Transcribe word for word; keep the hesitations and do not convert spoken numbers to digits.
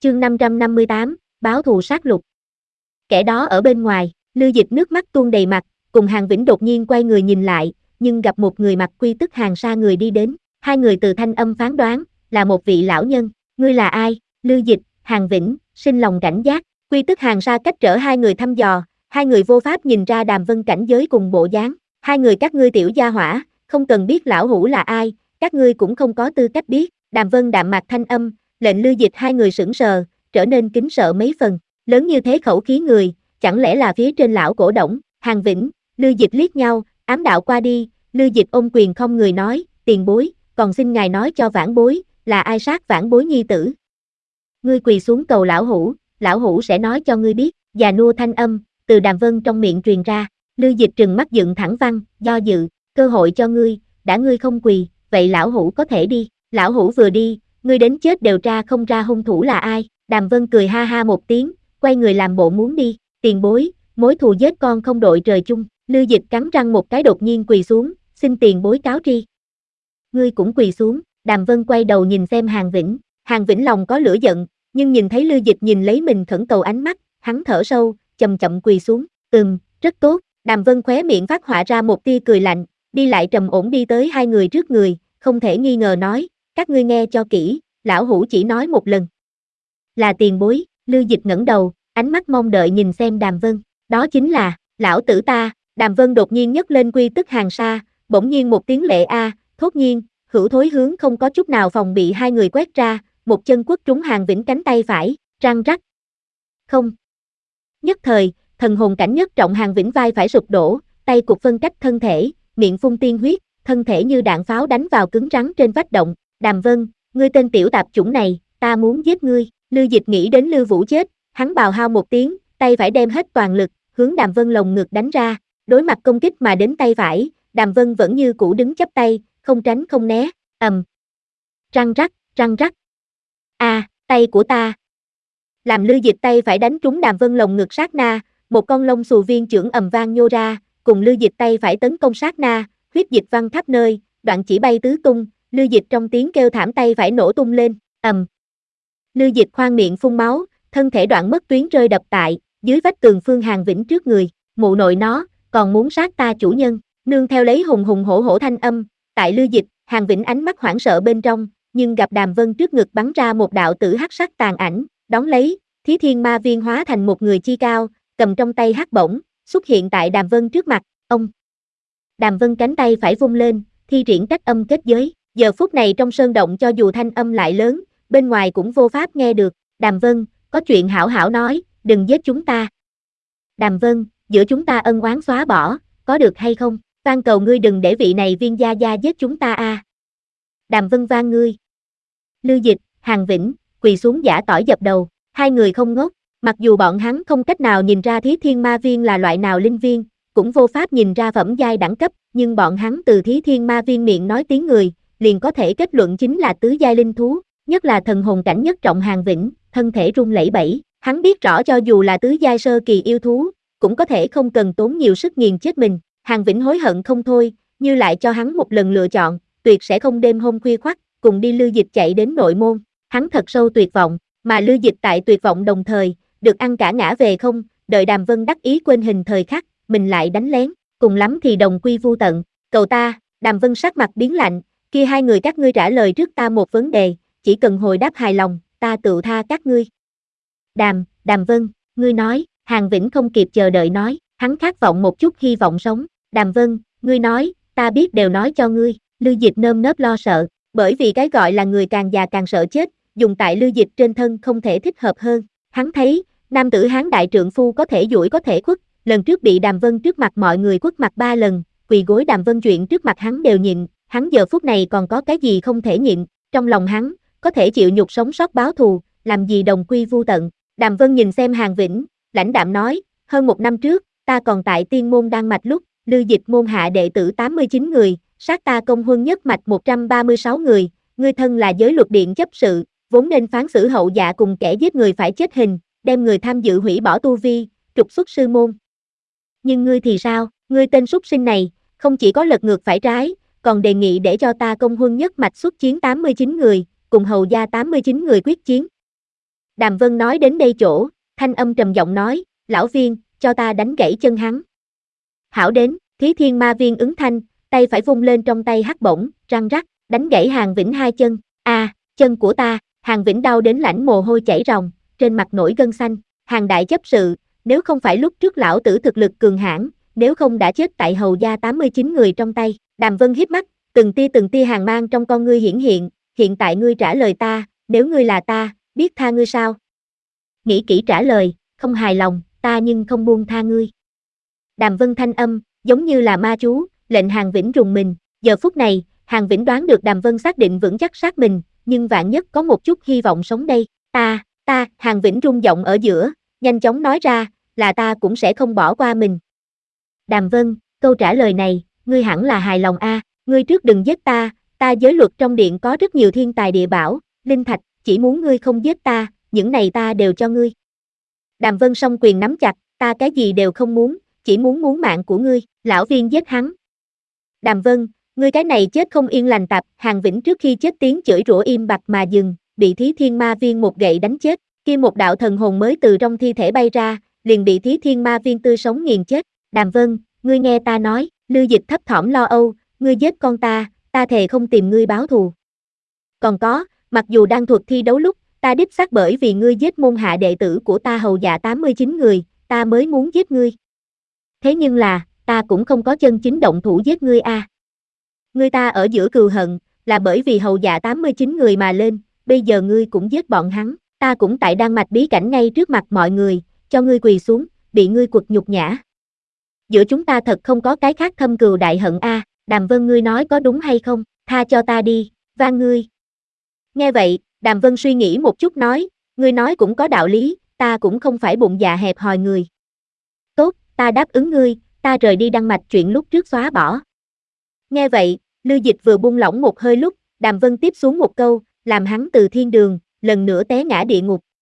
Chương năm trăm năm mươi tám, báo thù sát lục. Kẻ đó ở bên ngoài, Lưu Dịch nước mắt tuôn đầy mặt, cùng Hàn Vĩnh đột nhiên quay người nhìn lại, nhưng gặp một người mặc quy tức Hàn Sa người đi đến, hai người từ thanh âm phán đoán, là một vị lão nhân. Ngươi là ai? Lưu Dịch, Hàn Vĩnh, sinh lòng cảnh giác. Quy tức Hàn Sa cách trở hai người thăm dò, hai người vô pháp nhìn ra Đàm Vân cảnh giới cùng bộ dáng. Hai người các ngươi tiểu gia hỏa, không cần biết lão hủ là ai, các ngươi cũng không có tư cách biết. Đàm Vân đạm mạc thanh âm, lệnh Lưu Dịch hai người sững sờ, trở nên kính sợ mấy phần. Lớn như thế khẩu khí người, chẳng lẽ là phía trên lão cổ đổng? Hàn Vĩnh, Lưu Dịch liếc nhau, ám đạo qua đi. Lưu Dịch ôm quyền không người nói, tiền bối, còn xin ngài nói cho vãn bối, là ai sát vãn bối nhi tử? Ngươi quỳ xuống cầu lão hủ, lão hủ sẽ nói cho ngươi biết. Già nua thanh âm, từ Đàm Vân trong miệng truyền ra. Lưu Dịch trừng mắt dựng thẳng văn, do dự, cơ hội cho ngươi, đã ngươi không quỳ, vậy lão hủ có thể đi. Lão hủ vừa đi, ngươi đến chết đều tra không ra hung thủ là ai. Đàm Vân cười ha ha một tiếng, quay người làm bộ muốn đi. Tiền bối, mối thù giết con không đội trời chung. Lưu Dịch cắn răng một cái đột nhiên quỳ xuống, xin tiền bối cáo tri. Ngươi cũng quỳ xuống. Đàm Vân quay đầu nhìn xem Hàn Vĩnh. Hàn Vĩnh lòng có lửa giận, nhưng nhìn thấy Lưu Dịch nhìn lấy mình khẩn cầu ánh mắt, hắn thở sâu, chậm chậm quỳ xuống. Ừm, rất tốt. Đàm Vân khóe miệng phát họa ra một tia cười lạnh, đi lại trầm ổn đi tới hai người trước người, không thể nghi ngờ nói, các ngươi nghe cho kỹ, lão hủ chỉ nói một lần. Là tiền bối. Lưu Dịch ngẩng đầu, ánh mắt mong đợi nhìn xem Đàm Vân. Đó chính là, lão tử ta. Đàm Vân đột nhiên nhấc lên quy tức Hàn Sa, bỗng nhiên một tiếng lệ a, thốt nhiên, hữu thối hướng không có chút nào phòng bị hai người quét ra, một chân quất trúng Hàn Vĩnh cánh tay phải, răng rắc. Không. Nhất thời, thần hồn cảnh nhất trọng Hàn Vĩnh vai phải sụp đổ, tay cụt phân cách thân thể, miệng phun tiên huyết, thân thể như đạn pháo đánh vào cứng rắn trên vách động. Đàm Vân, ngươi tên tiểu tạp chủng này, ta muốn giết ngươi. Lưu Dịch nghĩ đến Lưu Vũ chết, hắn bào hao một tiếng, tay phải đem hết toàn lực, hướng Đàm Vân lồng ngực đánh ra. Đối mặt công kích mà đến tay phải, Đàm Vân vẫn như cũ đứng chấp tay, không tránh không né. Ầm. Răng rắc, răng rắc. A, à, tay của ta. Làm Lưu Dịch tay phải đánh trúng Đàm Vân lồng ngực sát na, một con lông xù viên chưởng ầm vang nhô ra, cùng Lưu Dịch tay phải tấn công sát na, huyết dịch văng khắp nơi, đoạn chỉ bay tứ tung, Lưu Dịch trong tiếng kêu thảm tay phải nổ tung lên, ầm. Lưu Dịch khoang miệng phun máu, thân thể đoạn mất tuyến rơi đập tại dưới vách tường phương Hàn Vĩnh trước người. Mụ nội nó, còn muốn sát ta chủ nhân. Nương theo lấy hùng hùng hổ hổ thanh âm, tại Lưu Dịch, Hàn Vĩnh ánh mắt hoảng sợ bên trong, nhưng gặp Đàm Vân trước ngực bắn ra một đạo tử hắc sắc tàn ảnh, đón lấy, Thí Thiên Ma Viên hóa thành một người chi cao, cầm trong tay hắc bổng, xuất hiện tại Đàm Vân trước mặt. Ông. Đàm Vân cánh tay phải vung lên, thi triển cách âm kết giới. Giờ phút này trong sơn động cho dù thanh âm lại lớn, bên ngoài cũng vô pháp nghe được. Đàm Vân, có chuyện hảo hảo nói, đừng giết chúng ta. Đàm Vân, giữa chúng ta ân oán xóa bỏ, có được hay không? Van cầu ngươi đừng để vị này Viên gia gia giết chúng ta a. À. Đàm Vân van ngươi. Lưu Dịch, Hàn Vĩnh, quỳ xuống giả tỏi dập đầu. Hai người không ngốc, mặc dù bọn hắn không cách nào nhìn ra Thí Thiên Ma Viên là loại nào linh viên, cũng vô pháp nhìn ra phẩm giai đẳng cấp, nhưng bọn hắn từ Thí Thiên Ma Viên miệng nói tiếng người, liền có thể kết luận chính là tứ giai linh thú, nhất là thần hồn cảnh nhất trọng Hàn Vĩnh, thân thể run lẩy bẩy, hắn biết rõ cho dù là tứ giai sơ kỳ yêu thú, cũng có thể không cần tốn nhiều sức nghiền chết mình. Hàn Vĩnh hối hận không thôi, như lại cho hắn một lần lựa chọn, tuyệt sẽ không đêm hôm khuya khoắt, cùng đi Lưu Dịch chạy đến nội môn, hắn thật sâu tuyệt vọng, mà Lưu Dịch tại tuyệt vọng đồng thời, được ăn cả ngã về không, đợi Đàm Vân đắc ý quên hình thời khắc, mình lại đánh lén, cùng lắm thì đồng quy vu tận. Cầu ta. Đàm Vân sắc mặt biến lạnh, kia hai người các ngươi trả lời trước ta một vấn đề, chỉ cần hồi đáp hài lòng, ta tự tha các ngươi. Đàm, Đàm Vân, ngươi nói. Hàn Vĩnh không kịp chờ đợi nói, hắn khát vọng một chút hy vọng sống. Đàm Vân, ngươi nói, ta biết đều nói cho ngươi. Lưu Dịch nơm nớp lo sợ, bởi vì cái gọi là người càng già càng sợ chết, dùng tại Lưu Dịch trên thân không thể thích hợp hơn. Hắn thấy, nam tử hán đại trượng phu có thể duỗi có thể khuất, lần trước bị Đàm Vân trước mặt mọi người khuất mặt ba lần, quỳ gối Đàm Vân chuyện trước mặt hắn đều nhịn, hắn giờ phút này còn có cái gì không thể nhịn, trong lòng hắn, có thể chịu nhục sống sót báo thù, làm gì đồng quy vu tận. Đàm Vân nhìn xem Hàn Vĩnh, lãnh đạm nói, hơn một năm trước, ta còn tại tiên môn Đan Mạch lúc, Lưu Dịch môn hạ đệ tử tám mươi chín người, sát ta công huân nhất mạch một trăm ba mươi sáu người, ngươi thân là giới luật điện chấp sự, vốn nên phán xử hậu dạ cùng kẻ giết người phải chết hình, đem người tham dự hủy bỏ tu vi, trục xuất sư môn. Nhưng ngươi thì sao, ngươi tên súc sinh này, không chỉ có lật ngược phải trái, còn đề nghị để cho ta công huân nhất mạch xuất chiến tám mươi chín người, cùng hầu gia tám mươi chín người quyết chiến. Đàm Vân nói đến đây chỗ, thanh âm trầm giọng nói, lão viên, cho ta đánh gãy chân hắn. Hảo đến, Thí Thiên Ma Viên ứng thanh, tay phải vung lên trong tay hắc bổng, răng rắc, đánh gãy Hàn Vĩnh hai chân. A, à, chân của ta, Hàn Vĩnh đau đến lãnh mồ hôi chảy ròng, trên mặt nổi gân xanh. Hàn đại chấp sự, nếu không phải lúc trước lão tử thực lực cường hãn, nếu không đã chết tại hầu gia tám mươi chín người trong tay. Đàm Vân híp mắt, từng tia từng tia hàn mang trong con ngươi hiển hiện, hiện tại ngươi trả lời ta, nếu ngươi là ta, biết tha ngươi sao? Nghĩ kỹ trả lời, không hài lòng, ta nhưng không buông tha ngươi. Đàm Vân thanh âm, giống như là ma chú, lệnh Hàn Vĩnh rùng mình. Giờ phút này, Hàn Vĩnh đoán được Đàm Vân xác định vững chắc sát mình, nhưng vạn nhất có một chút hy vọng sống đây. Ta, ta, Hàn Vĩnh rung giọng ở giữa, nhanh chóng nói ra, là ta cũng sẽ không bỏ qua mình. Đàm Vân, câu trả lời này, ngươi hẳn là hài lòng a, à, ngươi trước đừng giết ta, ta giới luật trong điện có rất nhiều thiên tài địa bảo, linh thạch, chỉ muốn ngươi không giết ta, những này ta đều cho ngươi. Đàm Vân song quyền nắm chặt, ta cái gì đều không muốn, chỉ muốn muốn mạng của ngươi, lão viên giết hắn. Đàm Vân, ngươi cái này chết không yên lành tạp, Hàn Vĩnh trước khi chết tiếng chửi rủa im bặt mà dừng, bị Thí Thiên Ma Viên một gậy đánh chết, kia một đạo thần hồn mới từ trong thi thể bay ra, liền bị Thí Thiên Ma Viên tươi sống nghiền chết. Đàm Vân, ngươi nghe ta nói, Lưu Dịch thấp thỏm lo âu, ngươi giết con ta, ta thề không tìm ngươi báo thù. Còn có, mặc dù đang thuật thi đấu lúc, ta đích xác bởi vì ngươi giết môn hạ đệ tử của ta hầu dạ tám mươi chín người, ta mới muốn giết ngươi. Thế nhưng là, ta cũng không có chân chính động thủ giết ngươi a. À. Ngươi ta ở giữa cừu hận, là bởi vì hầu dạ tám mươi chín người mà lên, bây giờ ngươi cũng giết bọn hắn, ta cũng tại Đan Mạch bí cảnh ngay trước mặt mọi người, cho ngươi quỳ xuống, bị ngươi quật nhục nhã. Giữa chúng ta thật không có cái khác thâm cừu đại hận a, à. Đàm Vân ngươi nói có đúng hay không, tha cho ta đi, van ngươi. Nghe vậy, Đàm Vân suy nghĩ một chút nói, ngươi nói cũng có đạo lý, ta cũng không phải bụng dạ hẹp hòi người. Tốt, ta đáp ứng ngươi, ta rời đi Đan Mạch chuyện lúc trước xóa bỏ. Nghe vậy, Lưu Dịch vừa buông lỏng một hơi lúc, Đàm Vân tiếp xuống một câu, làm hắn từ thiên đường, lần nữa té ngã địa ngục.